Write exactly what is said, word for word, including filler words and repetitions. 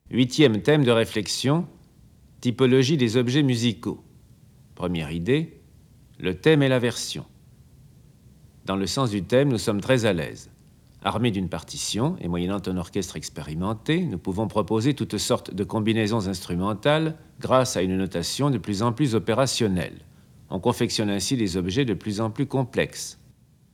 Huitième thème de réflexion, typologie des objets musicaux. Première idée, le thème et la version. Dans le sens du thème, nous sommes très à l'aise. Armés d'une partition et moyennant un orchestre expérimenté, nous pouvons proposer toutes sortes de combinaisons instrumentales grâce à une notation de plus en plus opérationnelle. On confectionne ainsi des objets de plus en plus complexes.